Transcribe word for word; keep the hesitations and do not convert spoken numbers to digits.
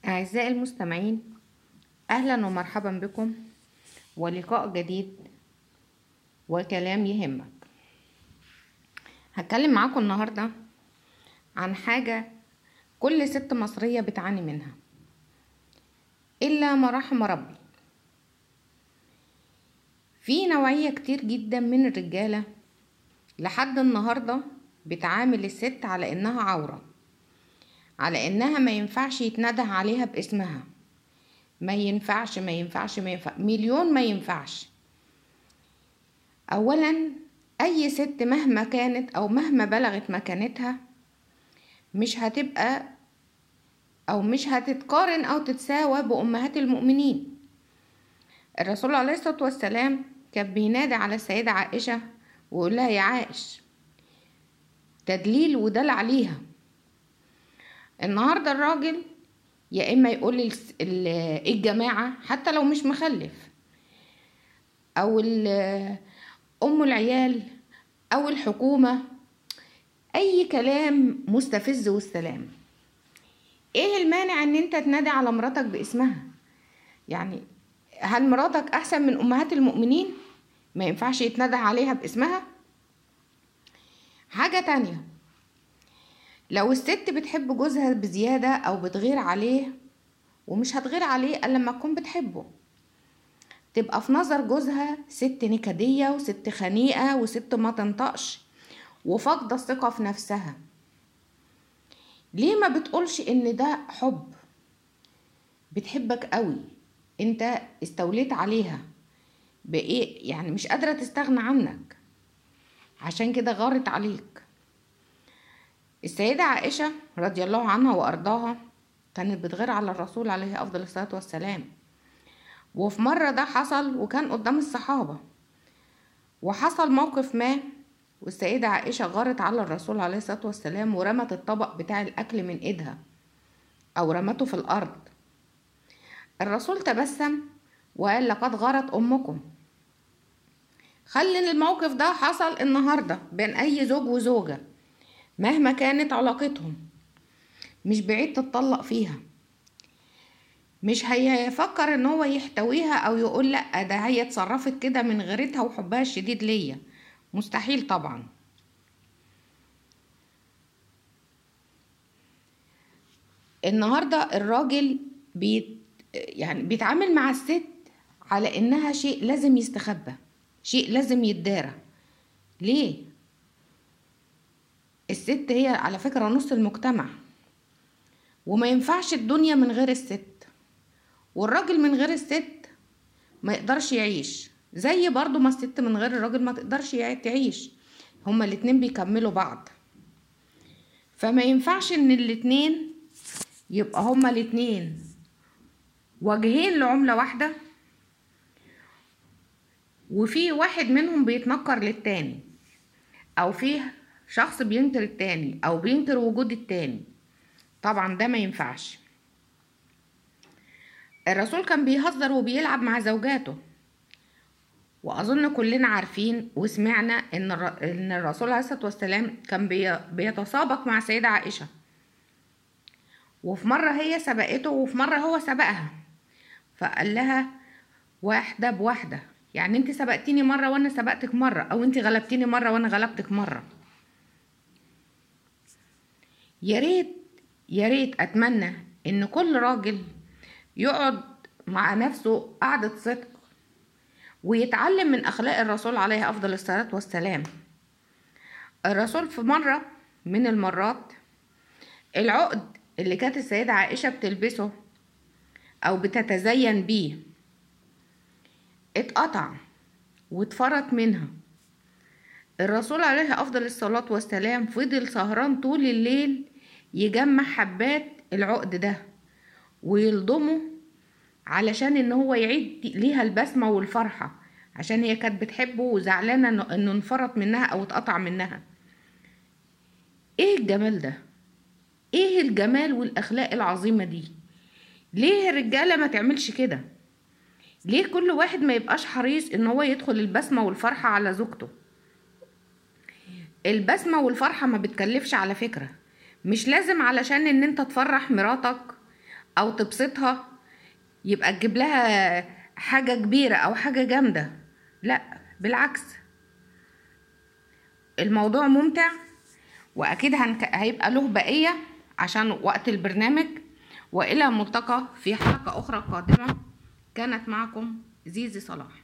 أعزائي المستمعين، أهلا ومرحبا بكم ولقاء جديد وكلام يهمك. هتكلم معاكم النهاردة عن حاجة كل ست مصرية بتعاني منها إلا ما رحم ربي. في نوعية كتير جدا من الرجالة لحد النهاردة بتعامل الست على إنها عورة، على إنها ما ينفعش يتنده عليها باسمها، ما ينفعش ما ينفعش ما ينفع مليون ما ينفعش. اولا، اي ست مهما كانت او مهما بلغت مكانتها مش هتبقى او مش هتتقارن او تتساوى بامهات المؤمنين. الرسول عليه الصلاة والسلام كان بينادي على السيدة عائشة ويقول لها يا عائش، تدليل ودل عليها. النهاردة الراجل يا اما يقول الجماعة حتى لو مش مخلف، او ام العيال، او الحكومة، اي كلام مستفز والسلام. ايه المانع ان انت تنادي على مراتك باسمها؟ يعني هل مراتك احسن من امهات المؤمنين؟ ما ينفعش يتنادى عليها باسمها؟ حاجة تانية، لو الست بتحب جوزها بزيادة او بتغير عليه، ومش هتغير عليه الا لما تكون بتحبه، تبقى في نظر جوزها ست نكدية وست خنيقة وست ما تنطقش وفاقدة الثقة في نفسها. ليه ما بتقولش ان ده حب؟ بتحبك قوي، انت استوليت عليها بايه؟ يعني مش قادرة تستغنى عنك، عشان كده غارت عليك. السيدة عائشة رضي الله عنها وارضاها كانت بتغير على الرسول عليه افضل الصلاة والسلام، وفي مرة ده حصل وكان قدام الصحابة، وحصل موقف ما والسيدة عائشة غارت على الرسول عليه الصلاة والسلام ورمت الطبق بتاع الاكل من ايدها او رمته في الارض. الرسول تبسم وقال لقد غارت امكم. خلي الموقف ده حصل النهاردة بين اي زوج وزوجة مهما كانت علاقتهم، مش بعيد تتطلق فيها، مش هيفكر ان هو يحتويها او يقول لا ده هي اتصرفت كده من غيرتها وحبها الشديد ليا. مستحيل طبعا. النهاردة الراجل بيت يعني بيتعامل مع الست على انها شيء لازم يستخبى، شيء لازم يتدارى. ليه؟ الست هي على فكرة نص المجتمع، وما ينفعش الدنيا من غير الست، والراجل من غير الست ما يقدرش يعيش، زي برضو ما الست من غير الراجل ما تقدرش تعيش. هما الاتنين بيكملوا بعض. فما ينفعش ان الاتنين يبقى هما الاتنين وجهين لعملة واحدة، وفي واحد منهم بيتنكر للتاني، او فيه شخص بينكر التاني او بينكر وجود التاني. طبعا ده ما ينفعش. الرسول كان بيهزر وبيلعب مع زوجاته، واظن كلنا عارفين وسمعنا ان ان الرسول عليه الصلاه والسلام كان بيتسابق مع سيدة عائشه، وفي مره هي سبقته وفي مره هو سبقها، فقال لها واحده بواحده، يعني انت سبقتيني مره وانا سبقتك مره، او انت غلبتيني مره وانا غلبتك مره. يا ريت يا ريت اتمنى ان كل راجل يقعد مع نفسه قعده صدق ويتعلم من اخلاق الرسول عليه افضل الصلاه والسلام. الرسول في مره من المرات العقد اللي كانت السيده عائشه بتلبسه او بتتزين بيه اتقطع واتفرط منها. الرسول عليه افضل الصلاه والسلام فضل سهران طول الليل يجمع حبات العقد ده ويلضمه علشان ان هو يعيد ليها البسمه والفرحه، عشان هي كانت بتحبه وزعلانه انه انفرط منها او اتقطع منها. ايه الجمال ده؟ ايه الجمال والاخلاق العظيمه دي؟ ليه الرجاله ما تعملش كده؟ ليه كل واحد ما يبقاش حريص ان هو يدخل البسمه والفرحه على زوجته؟ البسمه والفرحه ما بتكلفش على فكره، مش لازم علشان ان انت تفرح مراتك او تبسطها يبقى تجيب لها حاجة كبيرة او حاجة جامدة. لا بالعكس، الموضوع ممتع واكيد هنك... هيبقى له بقية عشان وقت البرنامج. والى ملتقى في حلقة اخرى قادمة. كانت معكم زيزي صلاح.